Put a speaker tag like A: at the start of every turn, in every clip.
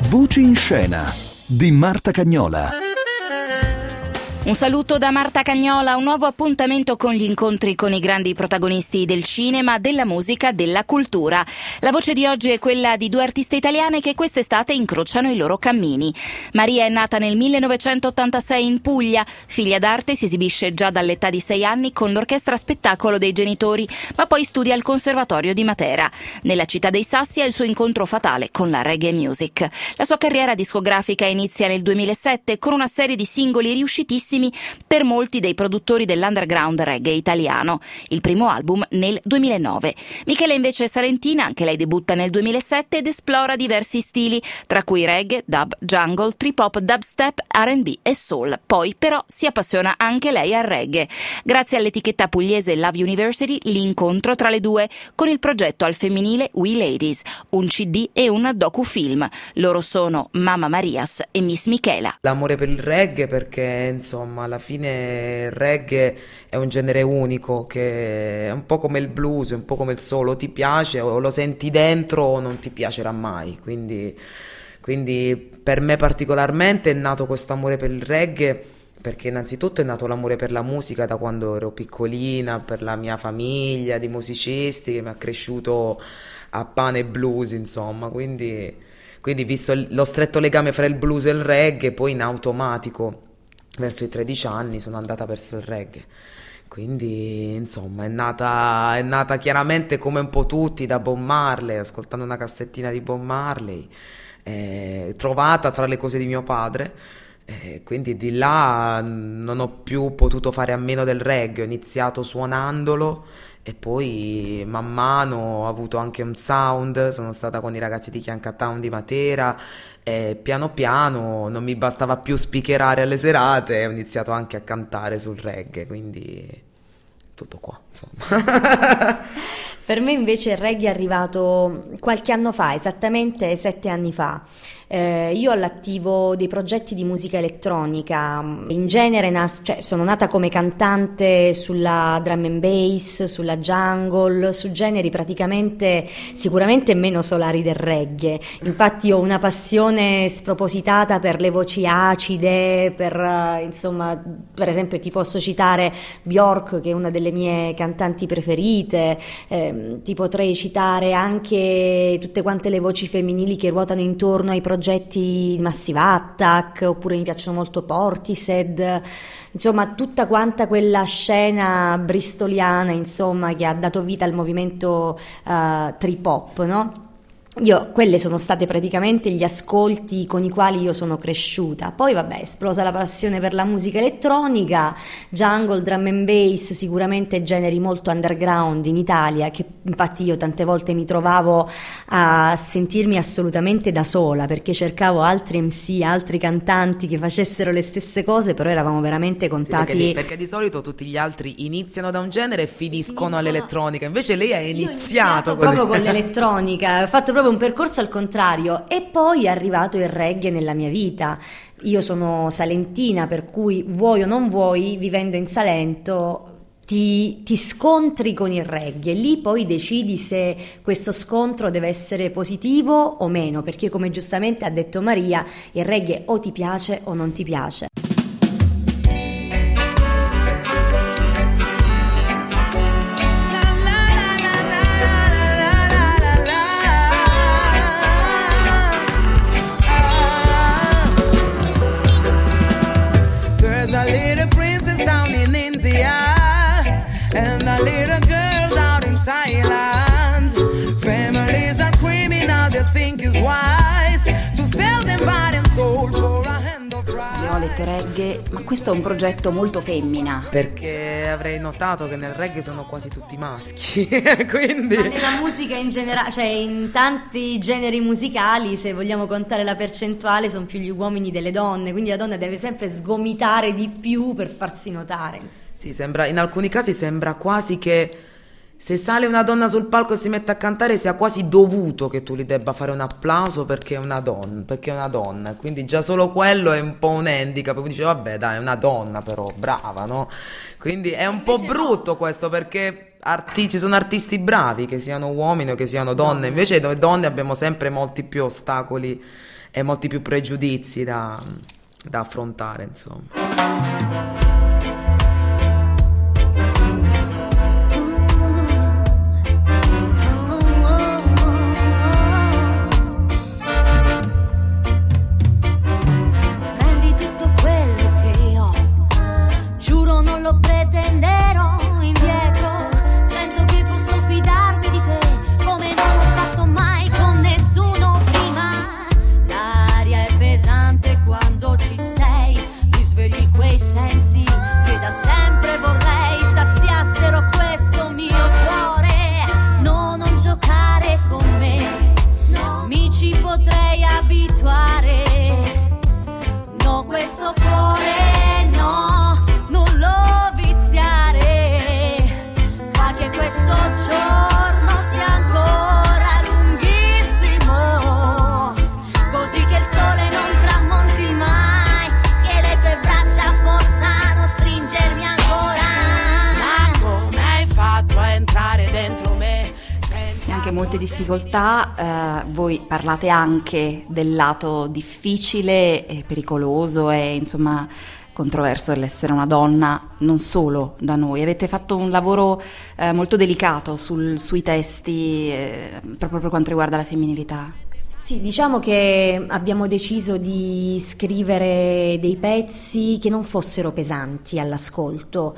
A: Voci in scena di Marta Cagnola.
B: Un saluto da Marta Cagnola, un nuovo appuntamento con gli incontri con i grandi protagonisti del cinema, della musica, della cultura. La voce di oggi è quella di due artiste italiane che quest'estate incrociano i loro cammini. Maria è nata nel 1986 in Puglia, figlia d'arte, si esibisce già dall'età di 6 anni con l'orchestra spettacolo dei genitori, ma poi studia al Conservatorio di Matera. Nella città dei Sassi ha il suo incontro fatale con la reggae music. La sua carriera discografica inizia nel 2007 con una serie di singoli riuscitissimi per molti dei produttori dell'underground reggae italiano. Il primo album nel 2009. Michela invece è salentina, anche lei debutta nel 2007 ed esplora diversi stili, tra cui reggae, dub, jungle, trip hop, dubstep, R&B e soul. Poi però si appassiona anche lei al reggae. Grazie all'etichetta pugliese Love University, l'incontro tra le due con il progetto al femminile We Ladies, un CD e un docufilm. Loro sono Mamma Marias e Miss Michela.
C: L'amore per il reggae perché insomma alla fine il reggae è un genere unico che è un po' come il blues, è un po' come il soul, o ti piace o lo senti dentro o non ti piacerà mai, quindi per me particolarmente è nato questo amore per il reggae perché innanzitutto è nato l'amore per la musica da quando ero piccolina, per la mia famiglia di musicisti che mi ha cresciuto a pane e blues, insomma, quindi visto lo stretto legame fra il blues e il reggae, poi in automatico verso i 13 anni sono andata verso il reggae, quindi insomma è nata chiaramente come un po' tutti da Bob Marley, ascoltando una cassettina di Bob Marley, trovata tra le cose di mio padre, quindi di là non ho più potuto fare a meno del reggae, ho iniziato suonandolo e poi man mano ho avuto anche un sound, sono stata con i ragazzi di Chianca Town di Matera e piano piano non mi bastava più speakerare alle serate e ho iniziato anche a cantare sul reggae, quindi tutto qua, insomma.
D: Per me invece il reggae è arrivato qualche anno fa, esattamente 7 anni fa. Io ho all'attivo dei progetti di musica elettronica, in genere sono nata come cantante sulla drum and bass, sulla jungle, su generi praticamente sicuramente meno solari del reggae. Infatti ho una passione spropositata per le voci acide, insomma, per esempio ti posso citare Björk, che è una delle mie cantanti preferite, ti potrei citare anche tutte quante le voci femminili che ruotano intorno ai progetti Massive Attack, oppure mi piacciono molto Portishead, insomma tutta quanta quella scena bristoliana, insomma, che ha dato vita al movimento trip hop, no? Quelle sono state praticamente gli ascolti con i quali io sono cresciuta. Poi vabbè, è esplosa la passione per la musica elettronica, jungle, drum and bass, sicuramente generi molto underground in Italia, che infatti io tante volte mi trovavo a sentirmi assolutamente da sola, perché cercavo altri MC, altri cantanti che facessero le stesse cose, però eravamo veramente contati.
C: Sì, perché di solito tutti gli altri iniziano da un genere e finiscono all'elettronica, invece lei ha iniziato
D: proprio con l'elettronica, ho fatto proprio un percorso al contrario, e poi è arrivato il reggae nella mia vita. Io sono salentina, per cui vuoi o non vuoi, vivendo in Salento ti scontri con il reggae, lì poi decidi se questo scontro deve essere positivo o meno, perché come giustamente ha detto Maria, il reggae o ti piace o non ti piace.
E: And the little girls out in Thailand, families are criminal, they think it's wise to sell them body and soul for a hand of rice.
B: Abbiamo detto reggae, ma questo è un progetto molto femmina.
C: Perché avrei notato che nel reggae sono quasi tutti maschi, quindi...
D: Ma nella musica in generale, cioè in tanti generi musicali, se vogliamo contare la percentuale, sono più gli uomini delle donne, quindi la donna deve sempre sgomitare di più per farsi notare.
C: Sì, in alcuni casi sembra quasi che se sale una donna sul palco e si mette a cantare sia quasi dovuto che tu gli debba fare un applauso perché è una donna, quindi già solo quello è un po' un handicap, poi dice vabbè dai, è una donna però, brava, no? Quindi è un po' brutto questo, perché ci sono artisti bravi, che siano uomini o che siano donne, invece noi donne abbiamo sempre molti più ostacoli e molti più pregiudizi da affrontare, insomma.
B: Molte difficoltà, voi parlate anche del lato difficile e pericoloso e insomma controverso dell'essere una donna, non solo da noi. Avete fatto un lavoro molto delicato sui testi proprio per quanto riguarda la femminilità.
D: Sì, diciamo che abbiamo deciso di scrivere dei pezzi che non fossero pesanti all'ascolto.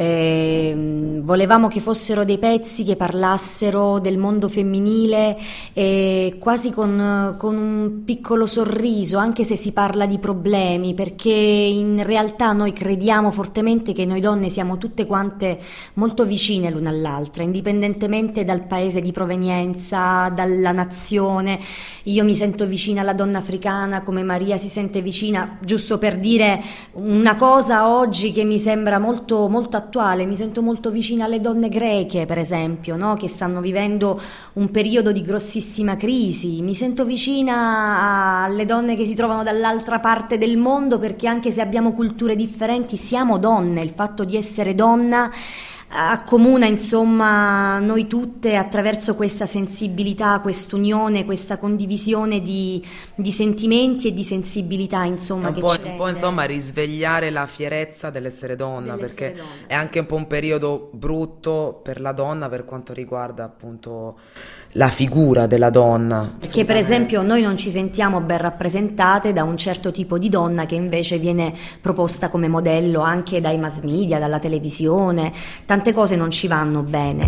D: Volevamo che fossero dei pezzi che parlassero del mondo femminile quasi con un piccolo sorriso, anche se si parla di problemi, perché in realtà noi crediamo fortemente che noi donne siamo tutte quante molto vicine l'una all'altra, indipendentemente dal paese di provenienza, dalla nazione. Io mi sento vicina alla donna africana come Maria si sente vicina, giusto per dire una cosa oggi che mi sembra molto, molto attuale, mi sento molto vicina alle donne greche, per esempio, no? Che stanno vivendo un periodo di grossissima crisi, mi sento vicina alle donne che si trovano dall'altra parte del mondo, perché anche se abbiamo culture differenti siamo donne, il fatto di essere donna accomuna insomma noi tutte attraverso questa sensibilità, quest'unione, questa condivisione di sentimenti e di sensibilità, insomma,
C: un po' insomma risvegliare la fierezza dell'essere donna, perché è anche un po' un periodo brutto per la donna per quanto riguarda appunto la figura della donna.
D: Perché per esempio noi non ci sentiamo ben rappresentate da un certo tipo di donna che invece viene proposta come modello anche dai mass media, dalla televisione. Tante cose non ci vanno bene.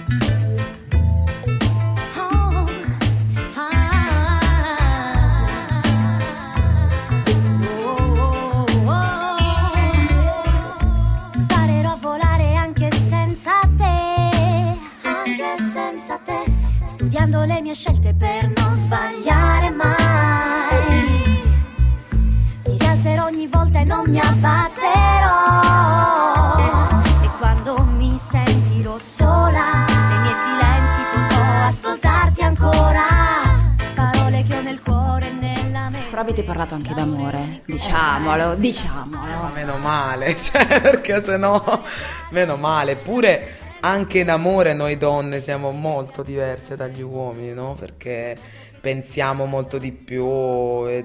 F: Imparerò a volare anche senza te, studiando le mie scelte per non sbagliare mai. Mi rialzerò ogni volta e non mi abbatterò. Sentirò sola, nei miei silenzi potrò ascoltarti ancora, parole che ho nel cuore e nella mente.
B: Però avete parlato anche d'amore, diciamolo.
C: Ma meno male, perché sennò meno male. Pure anche in amore noi donne siamo molto diverse dagli uomini, no? Perché pensiamo molto di più e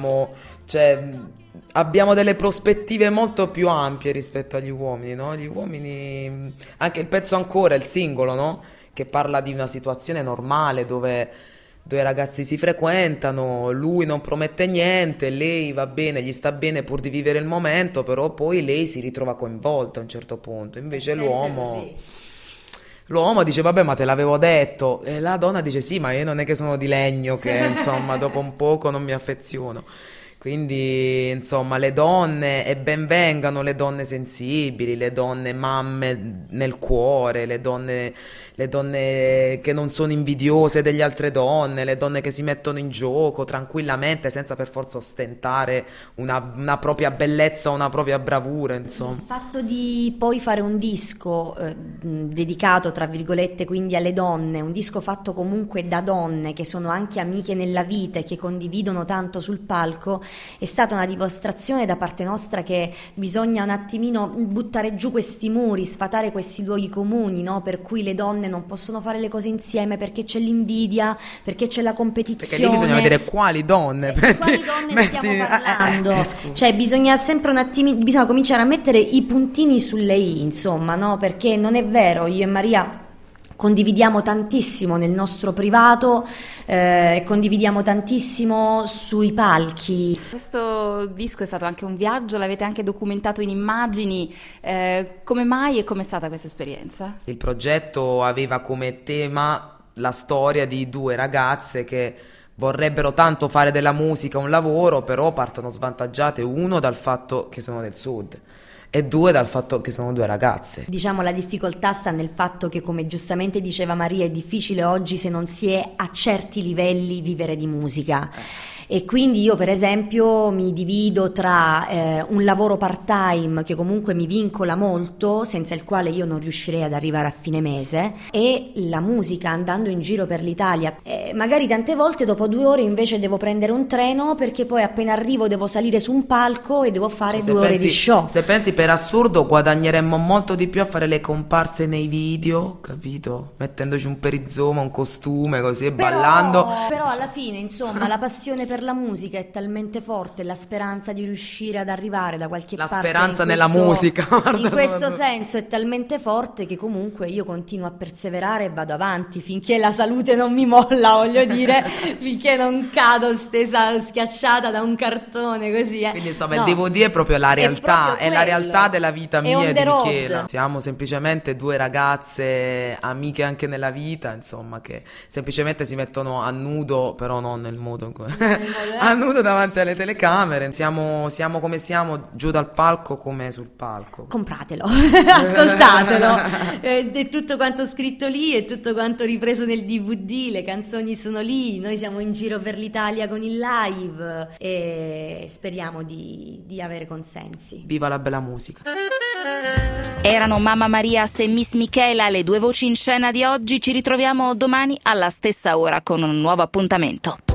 C: abbiamo delle prospettive molto più ampie rispetto agli uomini, no? Gli uomini, anche il pezzo Ancora, il singolo, no? Che parla di una situazione normale dove due ragazzi si frequentano, lui non promette niente, lei va bene, gli sta bene pur di vivere il momento, però poi lei si ritrova coinvolta a un certo punto, invece l'uomo dice vabbè ma te l'avevo detto, e la donna dice sì ma io non è che sono di legno che insomma dopo un poco non mi affeziono. Quindi, insomma, le donne, e ben vengano le donne sensibili, le donne mamme nel cuore, le donne che non sono invidiose delle altre donne, le donne che si mettono in gioco tranquillamente senza per forza ostentare una propria bellezza o una propria bravura, insomma.
D: Il fatto di poi fare un disco dedicato, tra virgolette, quindi alle donne, un disco fatto comunque da donne che sono anche amiche nella vita e che condividono tanto sul palco, è stata una dimostrazione da parte nostra che bisogna un attimino buttare giù questi muri, sfatare questi luoghi comuni, no? Per cui le donne non possono fare le cose insieme perché c'è l'invidia, perché c'è la competizione.
C: Perché lì bisogna vedere quali donne.
D: Di quali donne stiamo parlando? Cioè bisogna sempre un attimino, bisogna cominciare a mettere i puntini sulle i, insomma, no? Perché non è vero, io e Maria condividiamo tantissimo nel nostro privato, condividiamo tantissimo sui palchi.
B: Questo disco è stato anche un viaggio, l'avete anche documentato in immagini, come mai e com'è stata questa esperienza?
C: Il progetto aveva come tema la storia di due ragazze che vorrebbero tanto fare della musica un lavoro, però partono svantaggiate, uno dal fatto che sono del sud e due dal fatto che sono due ragazze.
D: Diciamo la difficoltà sta nel fatto che, come giustamente diceva Maria, è difficile oggi, se non si è a certi livelli, vivere di musica. E quindi io per esempio mi divido tra un lavoro part-time che comunque mi vincola molto, senza il quale io non riuscirei ad arrivare a fine mese, e la musica andando in giro per l'Italia. Magari tante volte dopo 2 ore invece devo prendere un treno, perché poi appena arrivo devo salire su un palco e devo fare 2 ore di show.
C: Se pensi, per assurdo guadagneremmo molto di più a fare le comparse nei video, capito? Mettendoci un perizoma, un costume, così, e ballando.
D: Però alla fine, insomma, la passione per la musica è talmente forte, la speranza di riuscire ad arrivare da qualche parte.
C: La speranza nella musica.
D: In questo senso è talmente forte che comunque io continuo a perseverare e vado avanti finché la salute non mi molla, voglio dire, finché non cado stesa schiacciata da un cartone così.
C: Quindi insomma
D: No,
C: il DVD è proprio la realtà, è la
D: quello.
C: realtà della vita
D: È
C: mia
D: on
C: e
D: the
C: di
D: road.
C: Michela. Siamo semplicemente due ragazze amiche anche nella vita, insomma, che semplicemente si mettono a nudo, però non nel modo in cui a nudo davanti alle telecamere. Siamo come siamo, giù dal palco come sul palco.
D: Compratelo, ascoltatelo, è tutto quanto scritto lì, è tutto quanto ripreso nel DVD, le canzoni sono lì, noi siamo in giro per l'Italia con il live e speriamo di avere consensi.
C: Viva la bella musica.
B: Erano Mamma Marias e Miss Michela, le due voci in scena di oggi. Ci ritroviamo domani alla stessa ora con un nuovo appuntamento.